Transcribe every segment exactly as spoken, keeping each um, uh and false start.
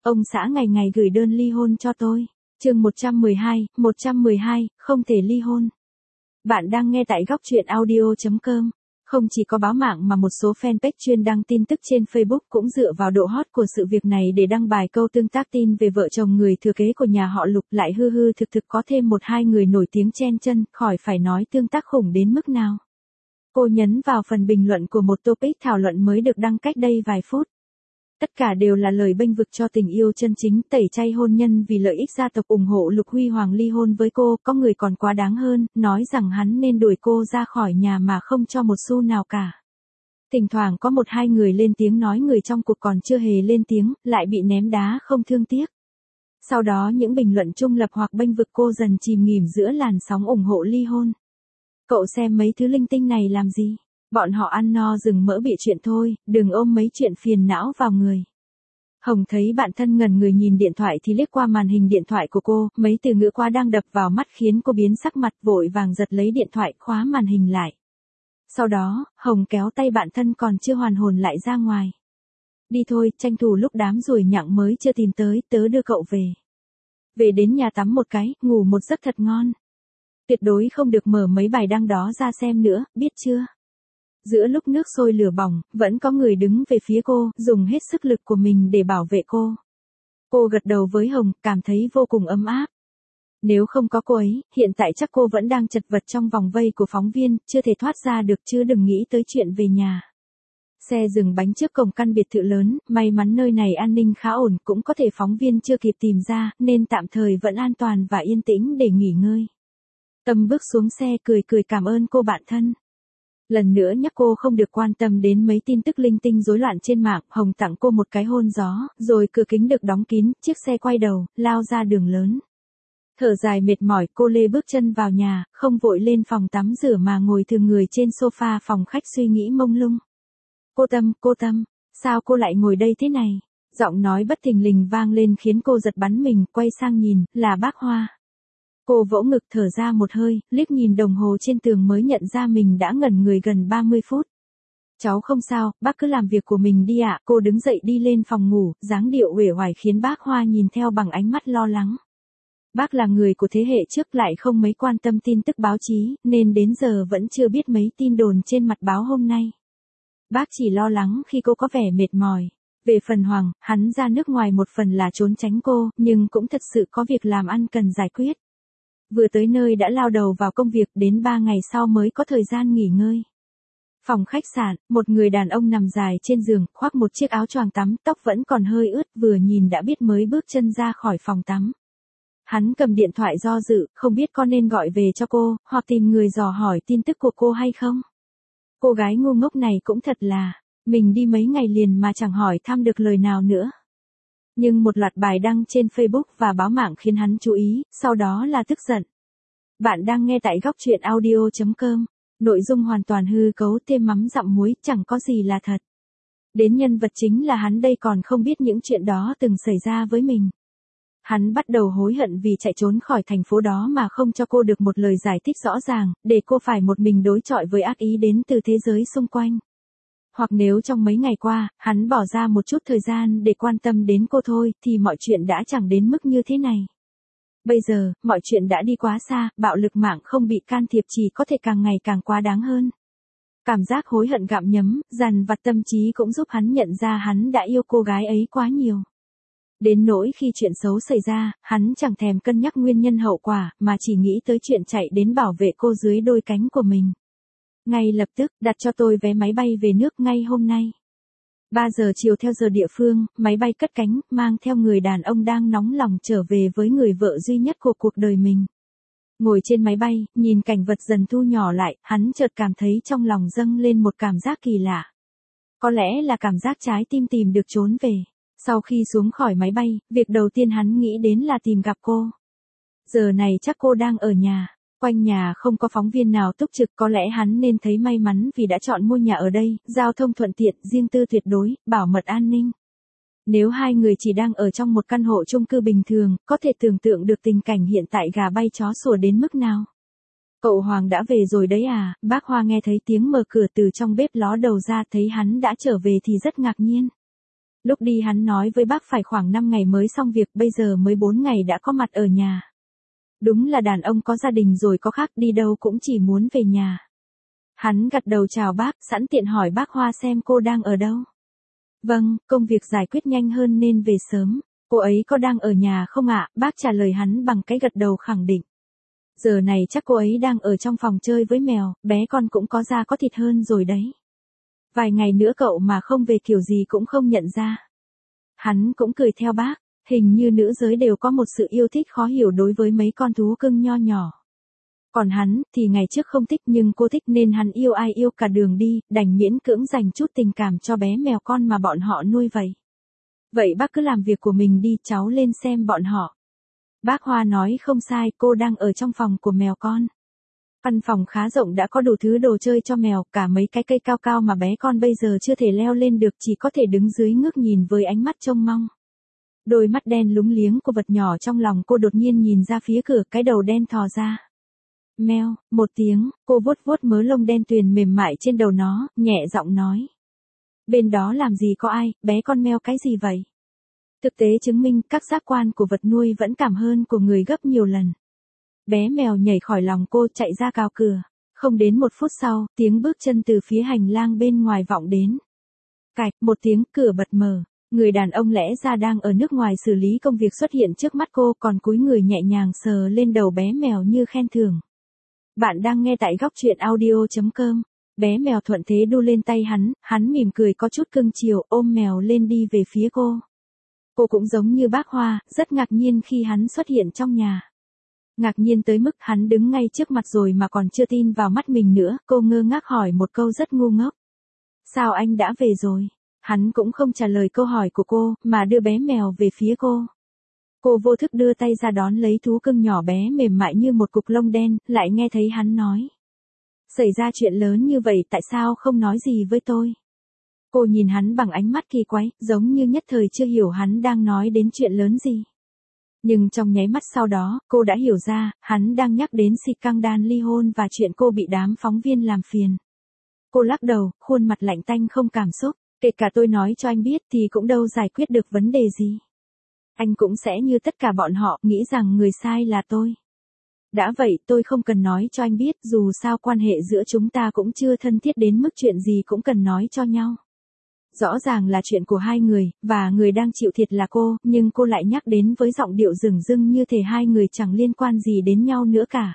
ông xã ngày ngày gửi đơn ly hôn cho tôi. Chương một trăm mười hai, một trăm mười hai, không thể ly hôn. Bạn đang nghe tại góc truyện audio chấm com. Không chỉ có báo mạng mà một số fanpage chuyên đăng tin tức trên Facebook cũng dựa vào độ hot của sự việc này để đăng bài câu tương tác tin về vợ chồng người thừa kế của nhà họ Lục, lại hư hư thực thực có thêm một hai người nổi tiếng chen chân, khỏi phải nói tương tác khủng đến mức nào. Cô nhấn vào phần bình luận của một topic thảo luận mới được đăng cách đây vài phút. Tất cả đều là lời bênh vực cho tình yêu chân chính, tẩy chay hôn nhân vì lợi ích gia tộc, ủng hộ Lục Huy Hoàng ly hôn với cô. Có người còn quá đáng hơn, nói rằng hắn nên đuổi cô ra khỏi nhà mà không cho một xu nào cả. Thỉnh thoảng có một hai người lên tiếng nói người trong cuộc còn chưa hề lên tiếng, lại bị ném đá không thương tiếc. Sau đó những bình luận trung lập hoặc bênh vực cô dần chìm nghỉm giữa làn sóng ủng hộ ly hôn. Cậu xem mấy thứ linh tinh này làm gì? Bọn họ ăn no rừng mỡ bịa chuyện thôi, đừng ôm mấy chuyện phiền não vào người. Hồng thấy bạn thân ngẩn người nhìn điện thoại thì liếc qua màn hình điện thoại của cô, mấy từ ngữ quá đang đập vào mắt khiến cô biến sắc mặt, vội vàng giật lấy điện thoại khóa màn hình lại. Sau đó, Hồng kéo tay bạn thân còn chưa hoàn hồn lại ra ngoài. Đi thôi, tranh thủ lúc đám ruồi nhặng mới chưa tìm tới, tớ đưa cậu về. Về đến nhà tắm một cái, ngủ một giấc thật ngon. Tuyệt đối không được mở mấy bài đăng đó ra xem nữa, biết chưa? Giữa lúc nước sôi lửa bỏng, vẫn có người đứng về phía cô, dùng hết sức lực của mình để bảo vệ cô. Cô gật đầu với Hồng, cảm thấy vô cùng ấm áp. Nếu không có cô ấy, hiện tại chắc cô vẫn đang chật vật trong vòng vây của phóng viên, chưa thể thoát ra được, chứ đừng nghĩ tới chuyện về nhà. Xe dừng bánh trước cổng căn biệt thự lớn, may mắn nơi này an ninh khá ổn, cũng có thể phóng viên chưa kịp tìm ra, nên tạm thời vẫn an toàn và yên tĩnh để nghỉ ngơi. Tâm bước xuống xe cười cười cảm ơn cô bạn thân. Lần nữa nhắc cô không được quan tâm đến mấy tin tức linh tinh rối loạn trên mạng. Hồng tặng cô một cái hôn gió, rồi cửa kính được đóng kín, chiếc xe quay đầu, lao ra đường lớn. Thở dài mệt mỏi, cô lê bước chân vào nhà, không vội lên phòng tắm rửa mà ngồi thường người trên sofa phòng khách suy nghĩ mông lung. Cô Tâm, cô Tâm, sao cô lại ngồi đây thế này? Giọng nói bất thình lình vang lên khiến cô giật bắn mình, quay sang nhìn, là bác Hoa. Cô vỗ ngực thở ra một hơi, liếc nhìn đồng hồ trên tường mới nhận ra mình đã ngẩn người gần ba mươi phút. Cháu không sao, bác cứ làm việc của mình đi ạ. Cô đứng dậy đi lên phòng ngủ, dáng điệu uể oải khiến bác Hoa nhìn theo bằng ánh mắt lo lắng. Bác là người của thế hệ trước, lại không mấy quan tâm tin tức báo chí, nên đến giờ vẫn chưa biết mấy tin đồn trên mặt báo hôm nay. Bác chỉ lo lắng khi cô có vẻ mệt mỏi. Về phần Hoàng, hắn ra nước ngoài một phần là trốn tránh cô, nhưng cũng thật sự có việc làm ăn cần giải quyết. Vừa tới nơi đã lao đầu vào công việc, đến ba ngày sau mới có thời gian nghỉ ngơi. Phòng khách sạn, một người đàn ông nằm dài trên giường, khoác một chiếc áo choàng tắm, tóc vẫn còn hơi ướt, vừa nhìn đã biết mới bước chân ra khỏi phòng tắm. Hắn cầm điện thoại do dự, không biết có nên gọi về cho cô, hoặc tìm người dò hỏi tin tức của cô hay không. Cô gái ngu ngốc này cũng thật là, mình đi mấy ngày liền mà chẳng hỏi thăm được lời nào nữa. Nhưng một loạt bài đăng trên Facebook và báo mạng khiến hắn chú ý, sau đó là tức giận. Bạn đang nghe tại góc truyện audio chấm com. Nội dung hoàn toàn hư cấu, thêm mắm dặm muối, chẳng có gì là thật. Đến nhân vật chính là hắn đây còn không biết những chuyện đó từng xảy ra với mình. Hắn bắt đầu hối hận vì chạy trốn khỏi thành phố đó mà không cho cô được một lời giải thích rõ ràng, để cô phải một mình đối chọi với ác ý đến từ thế giới xung quanh. Hoặc nếu trong mấy ngày qua, hắn bỏ ra một chút thời gian để quan tâm đến cô thôi, thì mọi chuyện đã chẳng đến mức như thế này. Bây giờ, mọi chuyện đã đi quá xa, bạo lực mạng không bị can thiệp chỉ có thể càng ngày càng quá đáng hơn. Cảm giác hối hận gặm nhấm, dằn vặt tâm trí cũng giúp hắn nhận ra hắn đã yêu cô gái ấy quá nhiều. Đến nỗi khi chuyện xấu xảy ra, hắn chẳng thèm cân nhắc nguyên nhân hậu quả, mà chỉ nghĩ tới chuyện chạy đến bảo vệ cô dưới đôi cánh của mình. Ngay lập tức, đặt cho tôi vé máy bay về nước ngay hôm nay. ba giờ chiều theo giờ địa phương, máy bay cất cánh, mang theo người đàn ông đang nóng lòng trở về với người vợ duy nhất của cuộc đời mình. Ngồi trên máy bay, nhìn cảnh vật dần thu nhỏ lại, hắn chợt cảm thấy trong lòng dâng lên một cảm giác kỳ lạ. Có lẽ là cảm giác trái tim tìm được trốn về. Sau khi xuống khỏi máy bay, việc đầu tiên hắn nghĩ đến là tìm gặp cô. Giờ này chắc cô đang ở nhà. Quanh nhà không có phóng viên nào túc trực, có lẽ hắn nên thấy may mắn vì đã chọn mua nhà ở đây, giao thông thuận tiện, riêng tư tuyệt đối, bảo mật an ninh. Nếu hai người chỉ đang ở trong một căn hộ chung cư bình thường, có thể tưởng tượng được tình cảnh hiện tại gà bay chó sủa đến mức nào. Cậu Hoàng đã về rồi đấy à? Bác Hoa nghe thấy tiếng mở cửa từ trong bếp ló đầu ra, thấy hắn đã trở về thì rất ngạc nhiên. Lúc đi hắn nói với bác phải khoảng năm ngày mới xong việc, bây giờ mới bốn ngày đã có mặt ở nhà. Đúng là đàn ông có gia đình rồi có khác, đi đâu cũng chỉ muốn về nhà. Hắn gật đầu chào bác, sẵn tiện hỏi bác Hoa xem cô đang ở đâu. Vâng, công việc giải quyết nhanh hơn nên về sớm. Cô ấy có đang ở nhà không ạ? Bác trả lời hắn bằng cái gật đầu khẳng định. Giờ này chắc cô ấy đang ở trong phòng chơi với mèo, bé con cũng có da có thịt hơn rồi đấy. Vài ngày nữa cậu mà không về kiểu gì cũng không nhận ra. Hắn cũng cười theo bác, hình như nữ giới đều có một sự yêu thích khó hiểu đối với mấy con thú cưng nho nhỏ. Còn hắn, thì ngày trước không thích nhưng cô thích nên hắn yêu ai yêu cả đường đi, đành miễn cưỡng dành chút tình cảm cho bé mèo con mà bọn họ nuôi vậy. Vậy bác cứ làm việc của mình đi, cháu lên xem bọn họ. Bác Hoa nói không sai, cô đang ở trong phòng của mèo con. Căn phòng khá rộng, đã có đủ thứ đồ chơi cho mèo, cả mấy cái cây cao cao mà bé con bây giờ chưa thể leo lên được, chỉ có thể đứng dưới ngước nhìn với ánh mắt trông mong. Đôi mắt đen lúng liếng của vật nhỏ trong lòng cô đột nhiên nhìn ra phía cửa, cái đầu đen thò ra. Meo, một tiếng, cô vuốt vuốt mớ lông đen tuyền mềm mại trên đầu nó, nhẹ giọng nói. Bên đó làm gì có ai, bé con meo cái gì vậy? Thực tế chứng minh các giác quan của vật nuôi vẫn cảm hơn của người gấp nhiều lần. Bé mèo nhảy khỏi lòng cô, chạy ra cào cửa. Không đến một phút sau, tiếng bước chân từ phía hành lang bên ngoài vọng đến. Cạch, một tiếng, cửa bật mở. Người đàn ông lẽ ra đang ở nước ngoài xử lý công việc xuất hiện trước mắt cô, còn cúi người nhẹ nhàng sờ lên đầu bé mèo như khen thưởng. Bạn đang nghe tại góc truyện audio chấm com. Bé mèo thuận thế đu lên tay hắn, hắn mỉm cười có chút cưng chiều, ôm mèo lên đi về phía cô. Cô cũng giống như bác Hoa, rất ngạc nhiên khi hắn xuất hiện trong nhà. Ngạc nhiên tới mức hắn đứng ngay trước mặt rồi mà còn chưa tin vào mắt mình nữa, cô ngơ ngác hỏi một câu rất ngu ngốc. Sao anh đã về rồi? Hắn cũng không trả lời câu hỏi của cô, mà đưa bé mèo về phía cô. Cô vô thức đưa tay ra đón lấy thú cưng nhỏ bé mềm mại như một cục lông đen, lại nghe thấy hắn nói. Xảy ra chuyện lớn như vậy tại sao không nói gì với tôi? Cô nhìn hắn bằng ánh mắt kỳ quái, giống như nhất thời chưa hiểu hắn đang nói đến chuyện lớn gì. Nhưng trong nháy mắt sau đó, cô đã hiểu ra, hắn đang nhắc đến scandal ly hôn và chuyện cô bị đám phóng viên làm phiền. Cô lắc đầu, khuôn mặt lạnh tanh không cảm xúc, kể cả tôi nói cho anh biết thì cũng đâu giải quyết được vấn đề gì. Anh cũng sẽ như tất cả bọn họ, nghĩ rằng người sai là tôi. Đã vậy tôi không cần nói cho anh biết, dù sao quan hệ giữa chúng ta cũng chưa thân thiết đến mức chuyện gì cũng cần nói cho nhau. Rõ ràng là chuyện của hai người, và người đang chịu thiệt là cô, nhưng cô lại nhắc đến với giọng điệu dửng dưng như thể hai người chẳng liên quan gì đến nhau nữa cả.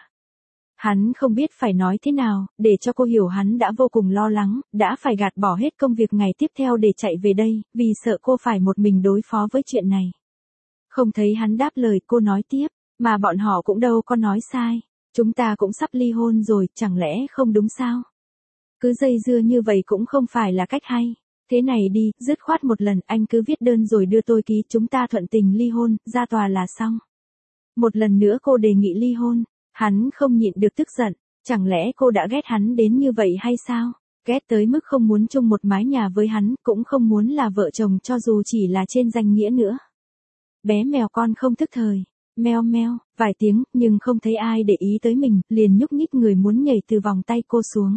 Hắn không biết phải nói thế nào, để cho cô hiểu hắn đã vô cùng lo lắng, đã phải gạt bỏ hết công việc ngày tiếp theo để chạy về đây, vì sợ cô phải một mình đối phó với chuyện này. Không thấy hắn đáp lời, cô nói tiếp, mà bọn họ cũng đâu có nói sai, chúng ta cũng sắp ly hôn rồi, chẳng lẽ không đúng sao? Cứ dây dưa như vậy cũng không phải là cách hay. Thế này đi, dứt khoát một lần, anh cứ viết đơn rồi đưa tôi ký, chúng ta thuận tình ly hôn, ra tòa là xong. Một lần nữa cô đề nghị ly hôn, hắn không nhịn được tức giận, chẳng lẽ cô đã ghét hắn đến như vậy hay sao? Ghét tới mức không muốn chung một mái nhà với hắn, cũng không muốn là vợ chồng cho dù chỉ là trên danh nghĩa nữa. Bé mèo con không thức thời, meo meo, vài tiếng, nhưng không thấy ai để ý tới mình, liền nhúc nhích người muốn nhảy từ vòng tay cô xuống.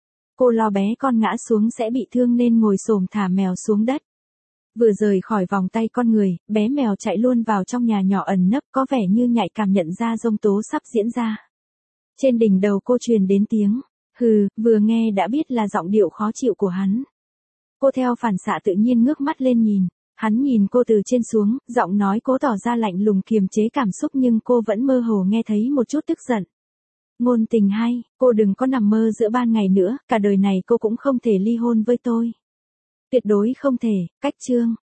Cô lo bé con ngã xuống sẽ bị thương nên ngồi xổm thả mèo xuống đất. Vừa rời khỏi vòng tay con người, bé mèo chạy luôn vào trong nhà nhỏ ẩn nấp, có vẻ như nhạy cảm nhận ra giông tố sắp diễn ra. Trên đỉnh đầu cô truyền đến tiếng, hừ, vừa nghe đã biết là giọng điệu khó chịu của hắn. Cô theo phản xạ tự nhiên ngước mắt lên nhìn, hắn nhìn cô từ trên xuống, giọng nói cố tỏ ra lạnh lùng kiềm chế cảm xúc nhưng cô vẫn mơ hồ nghe thấy một chút tức giận. Ngôn tình hay, cô đừng có nằm mơ giữa ban ngày nữa, cả đời này cô cũng không thể ly hôn với tôi. Tuyệt đối không thể, cách chương.